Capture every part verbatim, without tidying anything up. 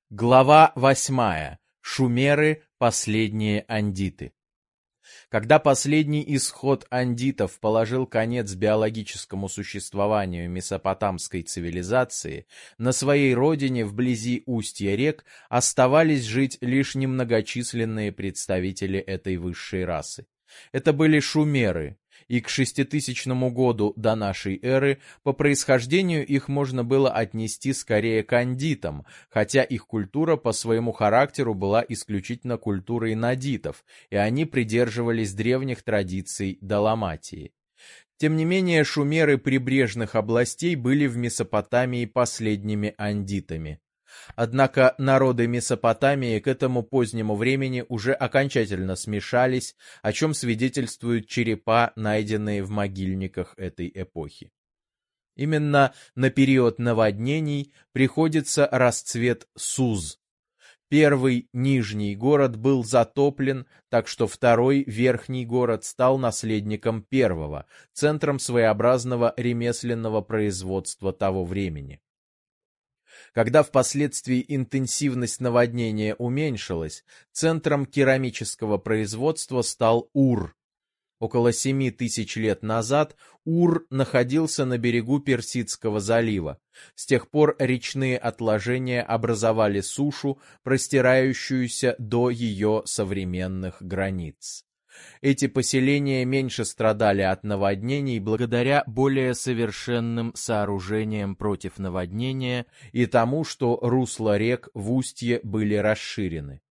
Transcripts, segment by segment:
Глава восьмая. Шумеры – последние андиты. Когда последний исход андитов положил конец биологическому существованию месопотамской цивилизации, на своей родине вблизи устья рек оставались жить лишь немногочисленные представители этой высшей расы. Это были шумеры, и к шеститысячному году до нашей эры по происхождению их можно было отнести скорее к андитам, хотя их культура по своему характеру была исключительно культурой надитов, и они придерживались древних традиций Даламатии. Тем не менее, шумеры прибрежных областей были в Месопотамии последними андитами. Однако народы Месопотамии к этому позднему времени уже окончательно смешались, о чем свидетельствуют черепа, найденные в могильниках этой эпохи. Именно на период наводнений приходится расцвет Суз. Первый нижний город был затоплен, так что второй верхний город стал наследником первого, центром своеобразного ремесленного производства того времени. Когда впоследствии интенсивность наводнения уменьшилась, центром керамического производства стал Ур. Около семи тысяч лет назад Ур находился на берегу Персидского залива. С тех пор речные отложения образовали сушу, простирающуюся до ее современных границ. Эти поселения меньше страдали от наводнений благодаря более совершенным сооружениям против наводнения и тому, что русла рек в устье были расширены.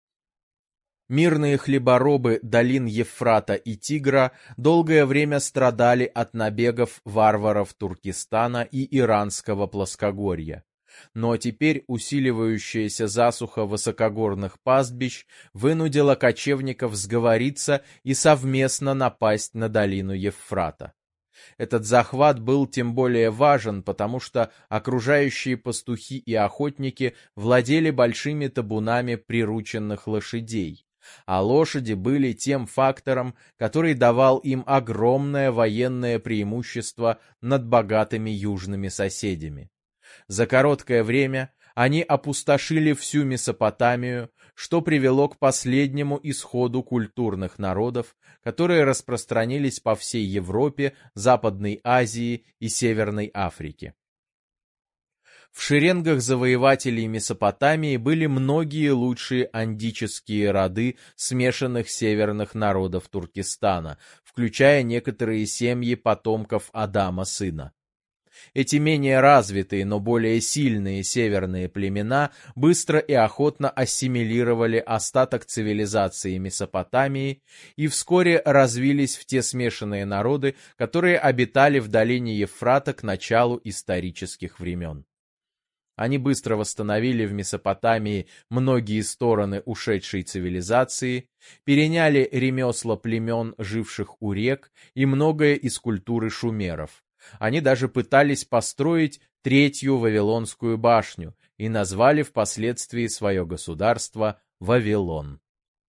Мирные хлеборобы долин Евфрата и Тигра долгое время страдали от набегов варваров Туркестана и Иранского плоскогорья. Но теперь усиливающаяся засуха высокогорных пастбищ вынудила кочевников сговориться и совместно напасть на долину Евфрата. Этот захват был тем более важен, потому что окружающие пастухи и охотники владели большими табунами прирученных лошадей, а лошади были тем фактором, который давал им огромное военное преимущество над богатыми южными соседями. За короткое время они опустошили всю Месопотамию, что привело к последнему исходу культурных народов, которые распространились по всей Европе, Западной Азии и Северной Африке. В шеренгах завоевателей Месопотамии были многие лучшие андические роды смешанных северных народов Туркестана, включая некоторые семьи потомков Адама сына. Эти менее развитые, но более сильные северные племена быстро и охотно ассимилировали остаток цивилизации Месопотамии и вскоре развились в те смешанные народы, которые обитали в долине Евфрата к началу исторических времен. Они быстро восстановили в Месопотамии многие стороны ушедшей цивилизации, переняли ремесла племен, живших у рек, и многое из культуры шумеров. Они даже пытались построить третью Вавилонскую башню и назвали впоследствии свое государство Вавилон.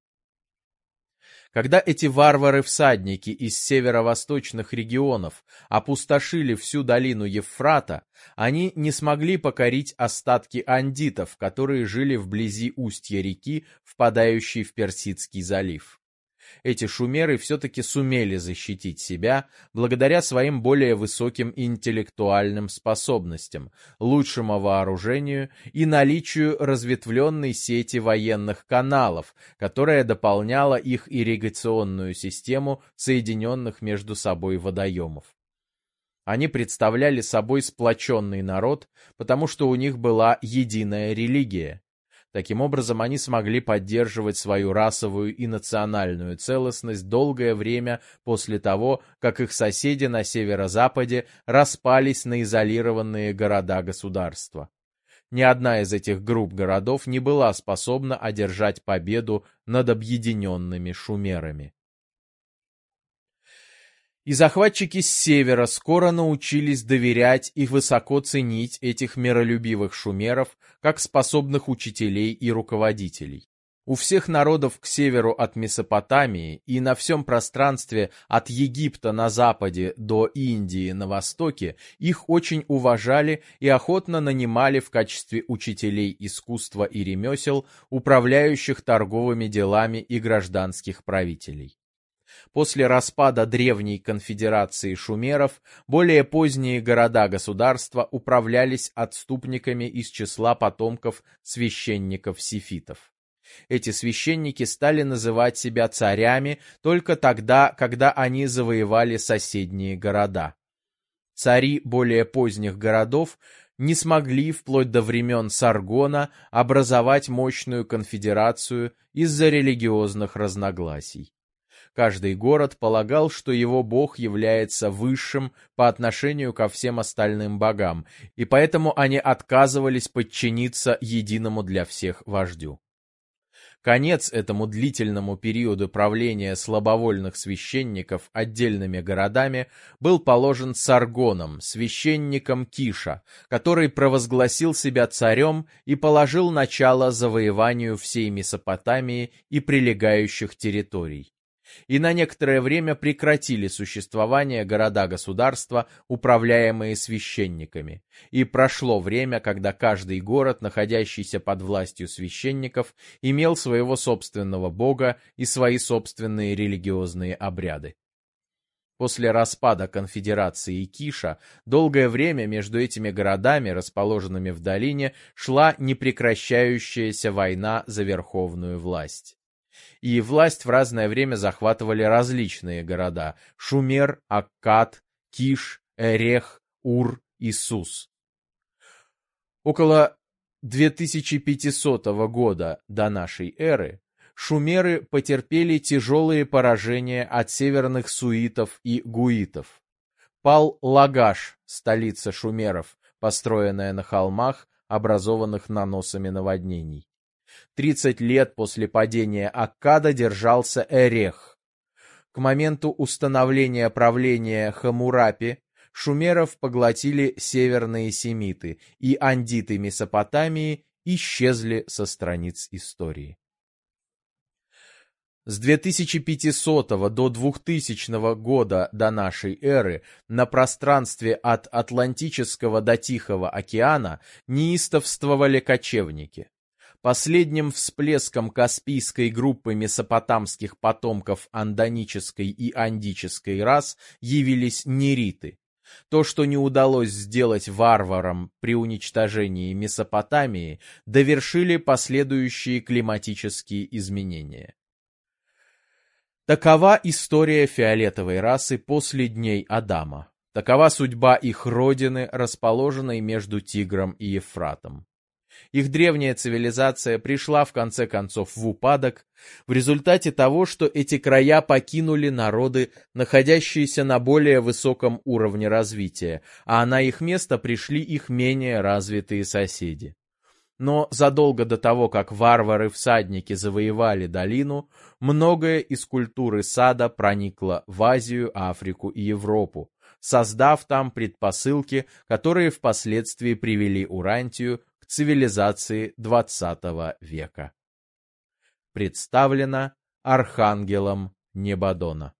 Когда эти варвары-всадники из северо-восточных регионов опустошили всю долину Евфрата, они не смогли покорить остатки андитов, которые жили вблизи устья реки, впадающей в Персидский залив. Эти шумеры все-таки сумели защитить себя благодаря своим более высоким интеллектуальным способностям, лучшему вооружению и наличию разветвленной сети военных каналов, которая дополняла их ирригационную систему соединенных между собой водоемов. Они представляли собой сплоченный народ, потому что у них была единая религия. Таким образом, они смогли поддерживать свою расовую и национальную целостность долгое время после того, как их соседи на северо-западе распались на изолированные города-государства. Ни одна из этих групп городов не была способна одержать победу над объединенными шумерами. И захватчики с севера скоро научились доверять и высоко ценить этих миролюбивых шумеров как способных учителей и руководителей. У всех народов к северу от Месопотамии и на всем пространстве от Египта на западе до Индии на востоке их очень уважали и охотно нанимали в качестве учителей искусства и ремесел, управляющих торговыми делами и гражданских правителей. После распада древней конфедерации шумеров, более поздние города-государства управлялись отступниками из числа потомков священников-сифитов. Эти священники стали называть себя царями только тогда, когда они завоевали соседние города. Цари более поздних городов не смогли вплоть до времен Саргона образовать мощную конфедерацию из-за религиозных разногласий. Каждый город полагал, что его бог является высшим по отношению ко всем остальным богам, и поэтому они отказывались подчиниться единому для всех вождю. Конец этому длительному периоду правления слабовольных священников отдельными городами был положен Саргоном, священником Киша, который провозгласил себя царем и положил начало завоеванию всей Месопотамии и прилегающих территорий. И на некоторое время прекратили существование города-государства, управляемые священниками. И прошло время, когда каждый город, находящийся под властью священников, имел своего собственного бога и свои собственные религиозные обряды. После распада конфедерации Киша долгое время между этими городами, расположенными в долине, шла непрекращающаяся война за верховную власть. И власть в разное время захватывали различные города – Шумер, Аккад, Киш, Эрех, Ур и Сус. Около две тысячи пятисотого года до нашей эры шумеры потерпели тяжелые поражения от северных суитов и гуитов. Пал Лагаш, столица шумеров, построенная на холмах, образованных наносами наводнений. Тридцать лет после падения Аккада держался Эрех. К моменту установления правления Хаммурапи шумеров поглотили северные семиты, и андиты Месопотамии исчезли со страниц истории. С две тысячи пятисотого до двухтысячного года до нашей эры на пространстве от Атлантического до Тихого океана неистовствовали кочевники. Последним всплеском каспийской группы месопотамских потомков андонической и андической рас явились нериты. То, что не удалось сделать варварам при уничтожении Месопотамии, довершили последующие климатические изменения. Такова история фиолетовой расы после дней Адама. Такова судьба их родины, расположенной между Тигром и Ефратом. Их древняя цивилизация пришла в конце концов в упадок в результате того, что эти края покинули народы, находящиеся на более высоком уровне развития, а на их место пришли их менее развитые соседи. Но задолго до того, как варвары-всадники завоевали долину, многое из культуры сада проникло в Азию, Африку и Европу, создав там предпосылки, которые впоследствии привели Урантию к цивилизации двадцатого века. Представлено Архангелом Небадона.